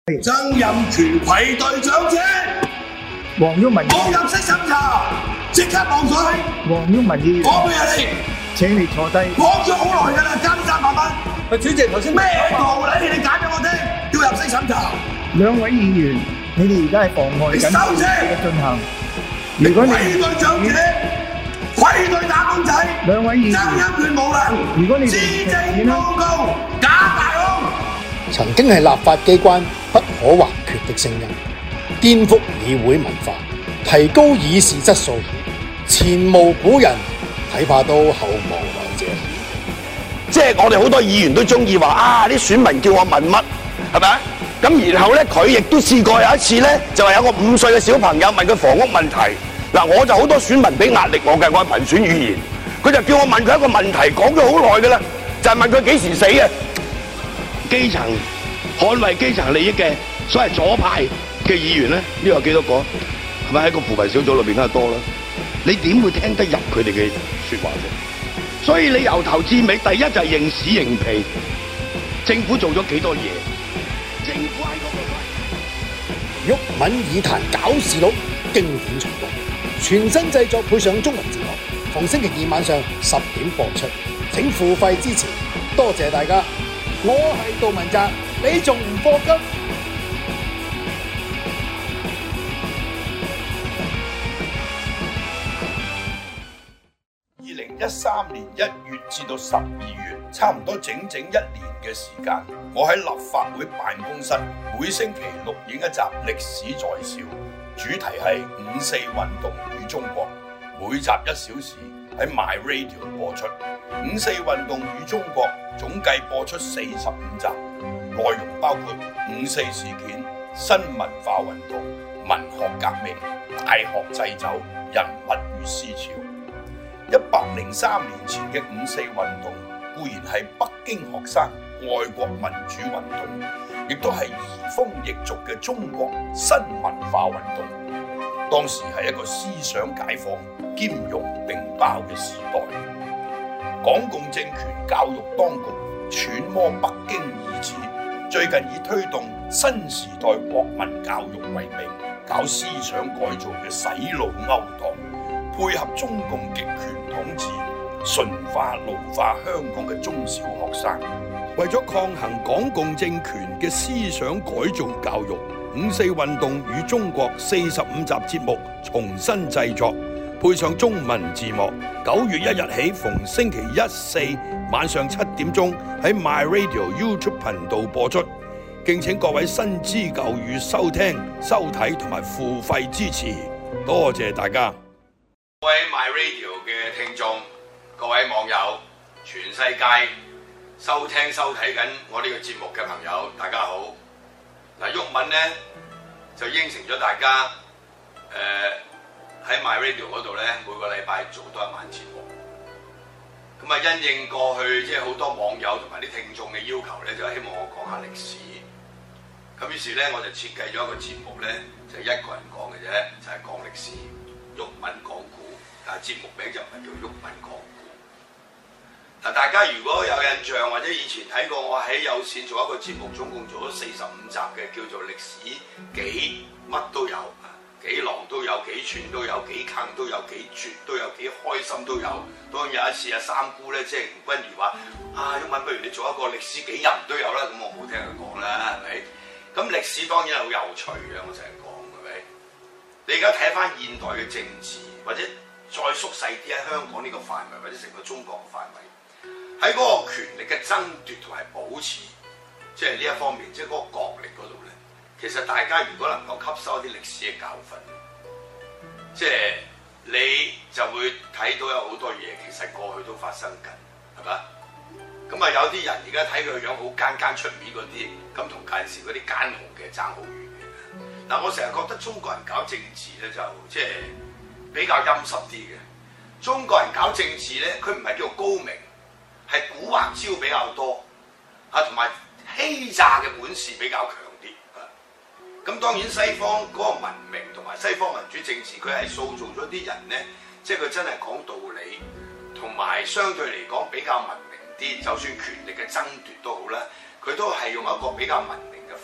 曾蔭權愧對長者， 黃毓民冇入息審查，即刻望水。 黃毓民議員， 講咩啊你？ 請你坐低。 講咗好耐㗎啦，加呢300蚊。 喂，主席頭先咩道理？你解俾我聽，要入息審查。 兩位議員，你哋而家係妨礙緊議會嘅進行。如果你愧對長者，愧對打工仔， 兩位議員， 曾蔭權無能， 如果你哋施政報告假大空。 曾經係立法機關不可或缺的聲音，顛覆議會文化，提高議事質素，前無古人，睇怕都後無來者。 即係我哋好多議員都中意話啊，啲選民叫我問乜，係咪？咁然後咧，佢亦都試過有一次咧，就係有個5歲嘅小朋友問佢房屋問題。嗱，我就好多選民俾壓力我嘅，我係民選語言，佢就叫我問佢一個問題，講咗好耐嘅啦，就係問佢幾時死嘅。基層捍衞基層利益嘅所謂左派嘅議員咧，呢個有幾多個？係咪喺個扶貧小組裏邊梗係多啦？你點會聽得入佢哋嘅説話啫？所以你由頭至尾，第一就係認屎認屁，政府做咗幾多嘢？政府喺嗰個毓民議壇搞事佬，經典重播，全新製作配上中文字幕，逢星期2晚上10點播出，請付費支持，多謝大家。我係杜汶澤，你仲唔課金 ？2013年1月至到12月，差唔多整整1年嘅時間，我喺立法會辦公室每星期錄影一集歷史在笑，主題係5·4運動與中國，每集1小時喺 My Radio 播出。5·4運動與中國總計播出45集，內容包括5·4事件、新文化運動、文學革命、大學祭酒、人物與思潮。103年前嘅5·4運動固然係北京學生愛國民主運動，亦都係移風易俗嘅中國新文化運動。當時係一個思想解放兼容並包嘅時代。港共政權教育當局揣摩北京意志，最近以推動新時代國民教育為名，搞思想改造嘅洗腦勾當，配合中共極權統治，馴化奴化香港嘅中小學生。為咗抗衡港共政權嘅思想改造教育，5·4運動與中國45集節目重新製作，配上中文字幕。9月1日起，逢星期1、4晚上7點鐘喺 My Radio YouTube 頻道播出。敬請各位新知舊語收聽、收睇同埋付費支持，多謝大家。 各位 My Radio 嘅聽眾，各位網友，全世界收聽收睇緊我呢個節目嘅朋友，大家好。嗱，毓民呢就應承咗大家，喺 My Radio 嗰度咧，每個禮拜做多1晚節目。咁啊，因應過去即係好多網友同埋啲聽眾嘅要求咧，就希望我講下歷史。咁於是咧，我就設計咗一個節目咧，就係一個人講嘅啫，就係講歷史。毓民講古，但係節目名就唔係叫毓民講古。嗱，大家如果有印象或者以前睇過我喺有線做一個節目，總共做咗45集嘅，叫做歷史幾乜都有。幾狼都有，幾串都有，幾坑都有，幾絕都有，幾開心都有。當然有一次阿三姑咧，即係吳君如話：毓民不如你做一個歷史幾人都有啦。咁我冇聽佢講啦，係咪？咁歷史當然係好有趣嘅，我成日講，係咪？你而家睇翻現代嘅政治，或者再縮細啲喺香港呢個範圍，或者成個中國嘅範圍，喺嗰個權力嘅爭奪同埋保持，即係呢一方面，即係嗰個角力嗰度咧。其實大家如果能夠吸收一啲歷史嘅教訓，即係你就會睇到有好多嘢其實過去都發生緊，係嘛？咁啊有啲人而家睇佢個樣好奸奸出面嗰啲，咁同近時嗰啲奸雄嘅爭好遠嘅。嗱，我成日覺得中國人搞政治咧就即係比較陰濕啲嘅。中國人搞政治咧，佢唔係叫高明，係蠱惑招比較多，同埋欺詐嘅本事比較強。咁當然西方嗰個文明同埋西方民主政治，佢係塑造咗啲人咧，即係佢真係講道理，同埋相對嚟講比較文明啲。就算權力嘅爭奪都好啦，佢都係用一個比較文明嘅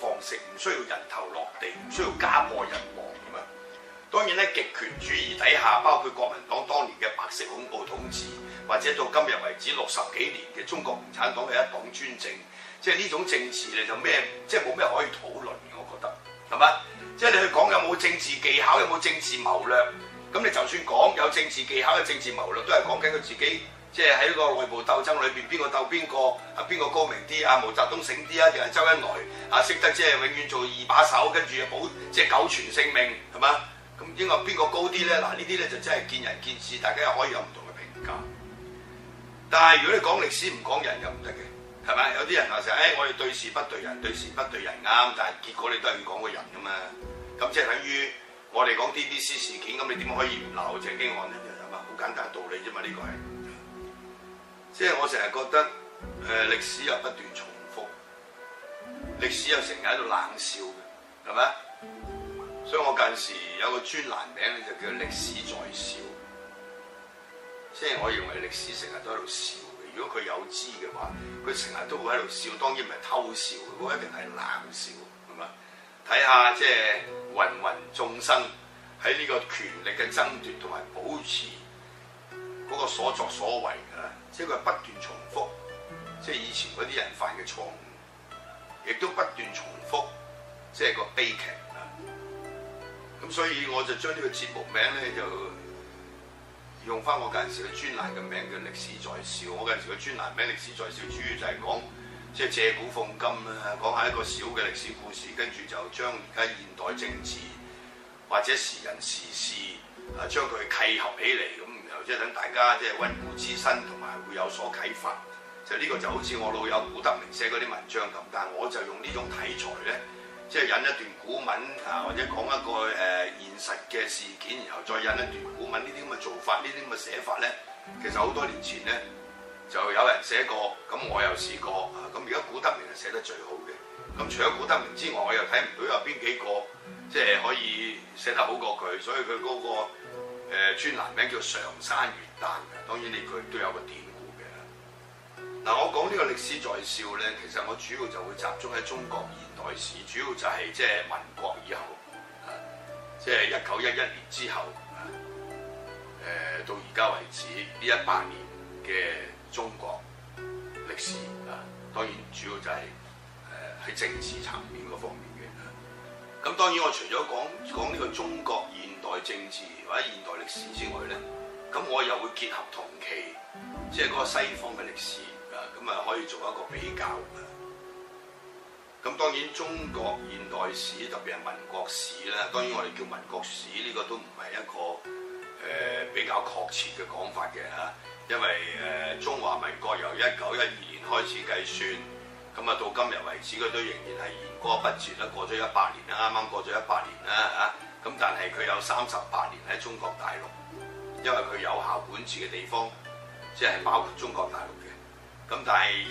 方式，唔需要人頭落地，唔需要家破人亡咁樣。當然咧，極權主義底下，包括國民黨當年嘅白色恐怖統治，或者到今日為止60幾年嘅中國共產黨嘅一黨專政，即係呢種政治咧就咩，即係冇咩可以討論嘅，我覺得係嘛？即係你去講有冇政治技巧，有冇政治謀略，咁你就算講有政治技巧、有政治謀略，都係講緊佢自己。即係喺個內部鬥爭裏邊，邊個鬥邊個啊？邊個高明啲啊？毛澤東醒啲啊？定係周恩來啊？識得即係永遠做二把手，跟住即係苟全性命係嘛？咁應該邊個高啲咧？嗱，呢啲咧就真係見仁見智，大家又可以有唔同嘅評價。但係如果你講歷史唔講人又唔得嘅，係咪？有啲人話成我哋對事不對人，對事不對人啱，但係結果你都係要講個人㗎嘛。咁即係等於我哋講 DBC 事件，咁你點可以唔鬧鄭經翰咧？係嘛？好簡單嘅道理啫嘛，呢個係。即係我成日覺得，歷史又不斷重複，歷史又成日喺度冷笑嘅，係咪？所以我近時有個專欄名咧就叫歷史在笑，即係我認為歷史成日都喺度笑嘅。如果佢有知嘅話，佢成日都會喺度笑，當然唔係偷笑，嗰一定係冷笑，係咪？睇下即係芸芸眾生喺呢個權力嘅爭奪同埋保持嗰個所作所為㗎。即係佢不斷重複，即係以前嗰啲人犯嘅錯誤，亦都不斷重複，即係個悲劇啊！咁所以我就將呢個節目名咧就用翻我嗰陣時嘅專欄嘅名叫歷史在笑。我嗰陣時嘅專欄名歷史在笑，主要就係講即係借古諷今啦，講下一個小嘅歷史故事，跟住就將而家現代政治或者時人時事啊，將佢契合起嚟咁。即係等大家即係溫故知新，同埋會有所啟發。就呢個就好似我老友古德明寫嗰啲文章咁，但係我就用呢種題材咧，即係引一段古文啊，或者講一個現實嘅事件，然後再引一段古文。呢啲咁嘅做法，呢啲咁嘅寫法咧，其實好多年前咧就有人寫過，咁我又試過啊。咁而家古德明係寫得最好嘅。咁除咗古德明之外，我又睇唔到有邊幾個即係可以寫得好過佢，所以佢嗰個專欄名叫常山月旦嘅，當然呢句都有個典故嘅。嗱，我講呢個歷史在笑咧，其實我主要就會集中喺中國現代史，主要就係即係民國以後，即係1911年之後，到而家為止呢100年嘅中國歷史啊，當然主要就係喺政治層面嗰方面嘅。咁當然我除咗講呢個中國現代政治或者現代歷史之外咧，咁我又會結合同期即係嗰個西方嘅歷史啊，咁啊可以做一個比較嘅。咁當然中國現代史特別係民國史咧，當然我哋叫民國史呢個都唔係一個比較確切嘅講法嘅嚇，因為中華民國由1912年開始計算，咁啊到今日為止佢都仍然係言過不絕啦，過咗100年啦，啱啱過咗100年啦嚇。咁但係佢有38年喺中國大陸，因為佢有效管治嘅地方，即係包括中國大陸嘅。咁但係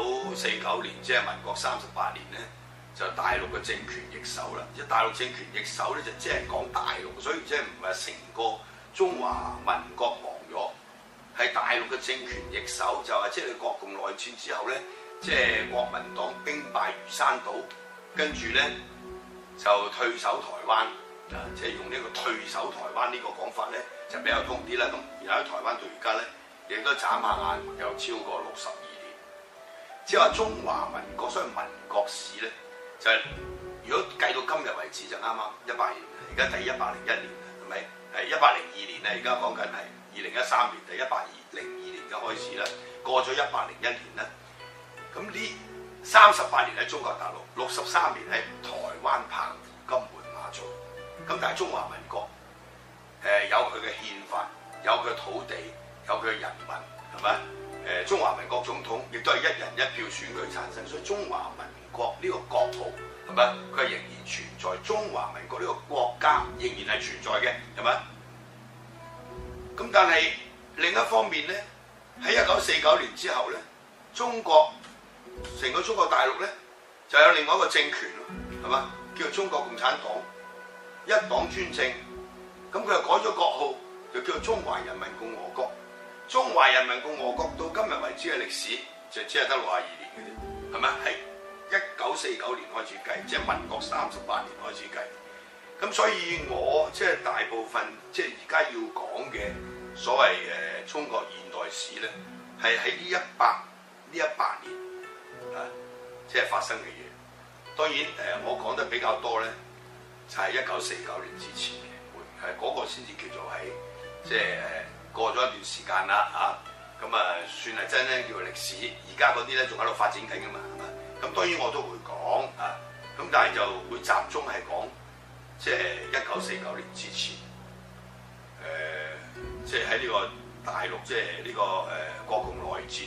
1949年，即係民國38年咧，就大陸嘅政權易手啦。即係大陸政權易手咧，就即係講大陸，所以即係唔係成個中華民國亡咗，係大陸嘅政權易手，就係即係國共內戰之後咧，即係國民黨兵敗如山倒，跟住咧就退守台灣。即係用呢個退守台灣呢個講法咧，就比較通啲啦。咁然後喺台灣到而家咧，亦都眨下眼又超過62年。即係話中華民國，所以民國史咧，就係、如果計到今日為止就啱啱100年，而家第101年係咪？係102年咧，而家講緊係2013年，第102年嘅開始啦。過咗101年啦，咁呢38年喺中國大陸，63年喺台灣澎湖金門馬祖。咁但係中華民國有佢嘅憲法，有佢土地，有佢人民，係咪？中華民國總統亦都係1人1票選舉產生，所以中華民國呢個國號係咪？佢係仍然存在，中華民國呢個國家仍然係存在嘅，係咪？咁但係另一方面咧，喺1949年之後咧，中國成個中國大陸咧就有另外一個政權咯，係嘛？叫做中國共產黨。一黨專政，咁佢又改咗國號，就叫做中華人民共和國。中華人民共和國到今日為止嘅歷史就只係得62年嘅啫，係咪？喺1949 1949年開始計，即係民國38年開始計。咁所以我即係大部分即係而家要講嘅所謂中國現代史咧，係喺呢100年即係發生嘅嘢。當然我講得比較多咧，就係1949年之前嘅，嗰個先至叫做係即係過咗一段時間啦嚇。咁算係真咧叫做歷史。而家嗰啲咧仲喺度發展緊㗎嘛，係嘛？咁當然我都會講啊，咁但係就會集中係講即係1949年之前，即係喺呢個大陸即係呢個國共內戰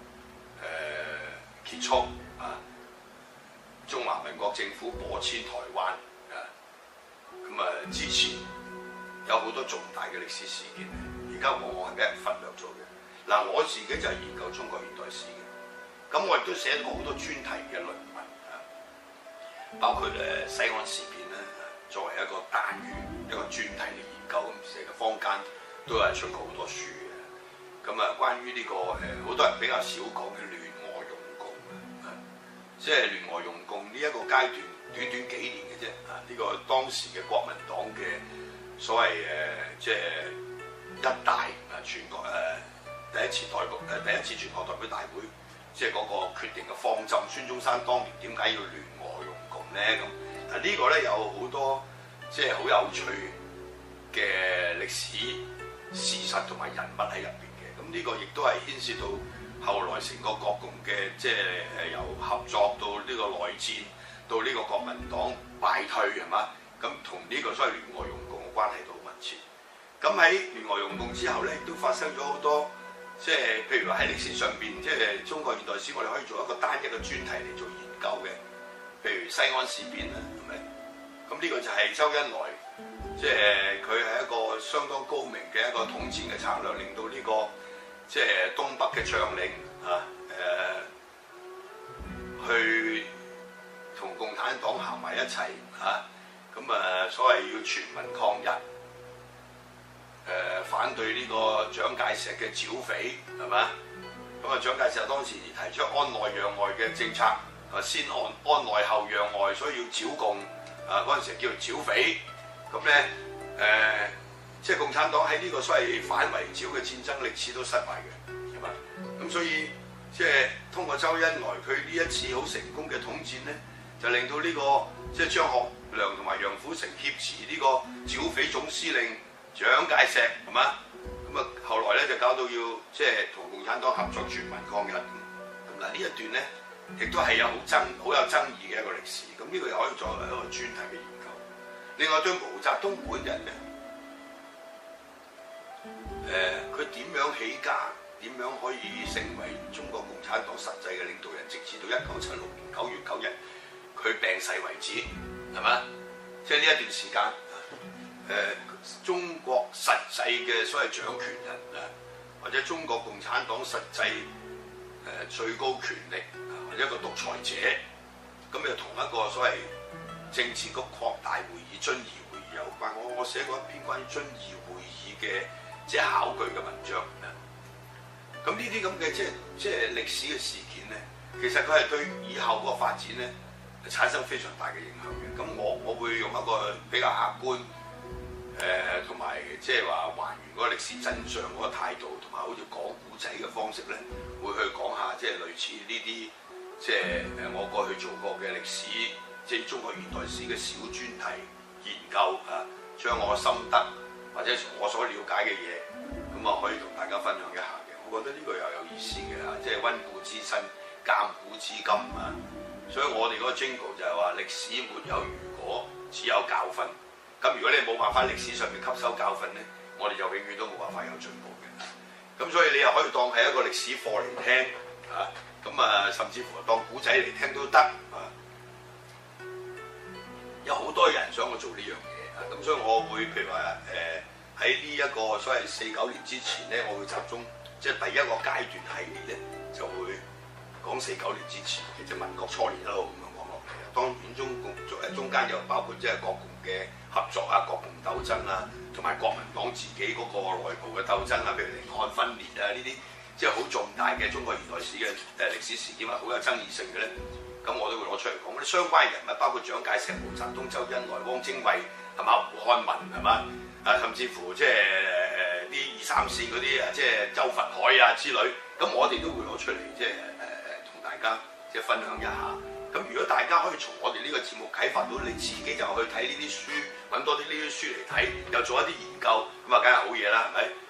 結束啊，中華民國政府播遷台灣啊，咁之前有好多重大嘅歷史事件，而家往往係俾人忽略咗嘅。嗱，我自己就係研究中國現代史嘅，咁我亦都寫過好多專題嘅論文啊，包括西安事變咧，作為一個單元一個專題嚟研究咁，成個坊間都係出過好多書嘅。咁關於呢個好多人比較少講嘅聯俄容共啊，即係聯俄容共呢一個階段短短幾年嘅啫啊，呢個當時嘅國民黨嘅所謂即係一大啊全國第一次全國代表大會，即係嗰個決定嘅方針。孫中山當年點解要聯俄容共咧？咁呢個咧有好多即係好有趣嘅歷史事實同埋人物喺入邊嘅。咁呢個亦都係牽涉到後來成個國共嘅即係由合作到呢個內戰，到呢個國民黨敗退係嘛？咁同呢個所謂聯俄容共嘅關係都好密切。咁喺聯俄容共之後咧，亦都發生咗好多。即係譬如話喺歷史上邊，即係中國現代史，我哋可以做一個單一嘅專題嚟做研究嘅。譬如西安事變啦，係咪？咁呢個就係周恩來，即係佢係一個相當高明嘅一個統戰嘅策略，令到呢個即係東北嘅將領去同共產黨行埋一齊嚇。咁所謂要全民抗日。反對呢個蔣介石嘅剿匪係嘛？咁蔣介石當時提出安內攘外嘅政策，先安內後攘外，所以要剿共。嗰陣時叫做剿匪。咁咧即係共產黨喺呢個所謂反圍剿嘅戰爭歷次都失敗嘅，係嘛？咁所以即係通過周恩來佢呢一次好成功嘅統戰咧，就令到呢個即係張學良同埋楊虎城挾持呢個剿匪總司令。蔣介石係嘛？咁後來咧就搞到要即係同共產黨合作全民抗日。咁嗱呢一段咧，亦都係有好有爭議嘅一個歷史。咁呢個又可以作為一個專題嘅研究。另外對毛澤東本人咧，佢點樣起家，點樣可以成為中國共產黨實際嘅領導人，直至到1976年9月9日佢病逝為止，係嘛？即係呢一段時間。中國實際嘅所謂掌權人啊，或者中國共產黨實際最高權力或者一個獨裁者，咁又同一個所謂政治局擴大會議遵義會議有關。我寫過一篇關於遵義會議嘅即係考據嘅文章啊。咁呢啲咁嘅即係歷史嘅事件咧，其實佢係對以後嗰個發展咧產生非常大嘅影響嘅。咁我會用一個比較客觀。同埋即係話還原嗰個歷史真相嗰個態度，同埋好似講古仔嘅方式咧，會去講下即係類似呢啲即係我過去做過嘅歷史，即係中國現代史嘅小專題研究啊，將我嘅心得或者我所了解嘅嘢，咁可以同大家分享一下嘅。我覺得呢個又有意思嘅嚇，即係溫故知新、鑑古知今啊。所以我哋嗰個 jingle 就係話歷史沒有如果，只有教訓。咁如果你冇辦法歷史上面吸收教訓咧，我哋就永遠都冇辦法有進步嘅。咁所以你又可以當係一個歷史課嚟聽嚇，咁甚至乎當古仔嚟聽都得啊。有好多人想我做呢樣嘢啊，咁所以我會譬如話喺呢一個所謂49年之前咧，我會集中即係第一個階段系列咧，就會講49年之前，其實民國初年一路咁樣講落嚟。當然中間又包括即係國共嘅合作啊、國共鬥爭啊，同埋國民黨自己嗰個內部嘅鬥爭啊，譬如寧漢分裂啊呢啲，即係好重大嘅中國現代史嘅歷史事件啊，好有爭議性嘅咧，咁我都會攞出出嚟講，嗰啲相關人物包括蔣介石、毛澤東、周恩來、汪精衛係嘛、胡漢民係嘛，甚至乎即係啲2、3線嗰啲即係周佛海啊之類，咁我哋都會攞出嚟即係同大家即係分享一下。咁如果大家可以從我哋呢個節目啟發到你自己，就去睇呢啲書，揾多啲呢啲書嚟睇，又做一啲研究，咁啊梗係好嘢啦，係咪？